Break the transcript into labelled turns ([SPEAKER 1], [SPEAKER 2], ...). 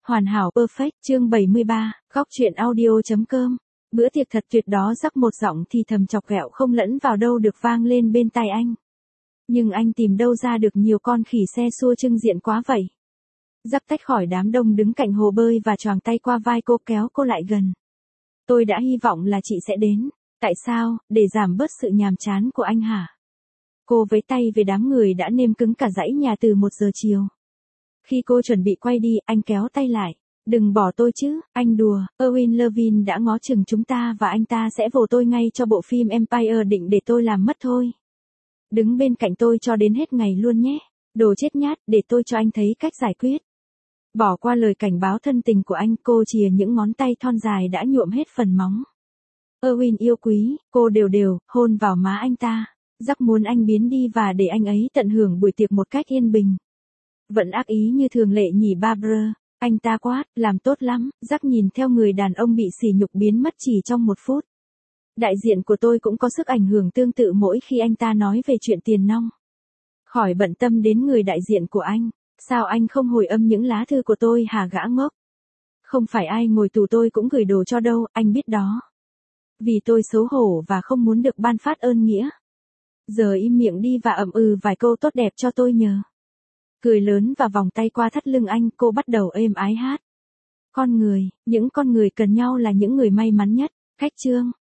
[SPEAKER 1] Hoàn hảo perfect, chương 73, góc truyện audio.com. Bữa tiệc thật tuyệt đó, rắc một giọng thì thầm chọc ghẹo không lẫn vào đâu được vang lên bên tai anh. Nhưng anh tìm đâu ra được nhiều con khỉ xe xua trưng diện quá vậy. Rắc tách khỏi đám đông đứng cạnh hồ bơi và choàng tay qua vai cô, kéo cô lại gần. Tôi đã hy vọng là chị sẽ đến. Tại sao, để giảm bớt sự nhàm chán của anh hả? Cô vẫy tay về đám người đã nêm cứng cả dãy nhà từ 1 giờ chiều. Khi cô chuẩn bị quay đi, anh kéo tay lại. Đừng bỏ tôi chứ, anh đùa, Owen Levine đã ngó chừng chúng ta và anh ta sẽ vồ tôi ngay cho bộ phim Empire, định để tôi làm mất thôi. Đứng bên cạnh tôi cho đến hết ngày luôn nhé. Đồ chết nhát, để tôi cho anh thấy cách giải quyết. Bỏ qua lời cảnh báo thân tình của anh, cô chìa những ngón tay thon dài đã nhuộm hết phần móng. Owen yêu quý, cô đều đều, hôn vào má anh ta. Rắc muốn anh biến đi và để anh ấy tận hưởng buổi tiệc một cách yên bình. Vẫn ác ý như thường lệ nhỉ Barbara, anh ta quát, làm tốt lắm. Rắc nhìn theo người đàn ông bị sỉ nhục biến mất chỉ trong 1 phút. Đại diện của tôi cũng có sức ảnh hưởng tương tự mỗi khi anh ta nói về chuyện tiền nong. Khỏi bận tâm đến người đại diện của anh, sao anh không hồi âm những lá thư của tôi hả gã ngốc? Không phải ai ngồi tù tôi cũng gửi đồ cho đâu, anh biết đó. Vì tôi xấu hổ và không muốn được ban phát ơn nghĩa. Giờ im miệng đi và ậm ừ vài câu tốt đẹp cho tôi nhờ. Cười lớn và vòng tay qua thắt lưng anh, cô bắt đầu êm ái hát. Những con người cần nhau là những người may mắn nhất. Khách trương.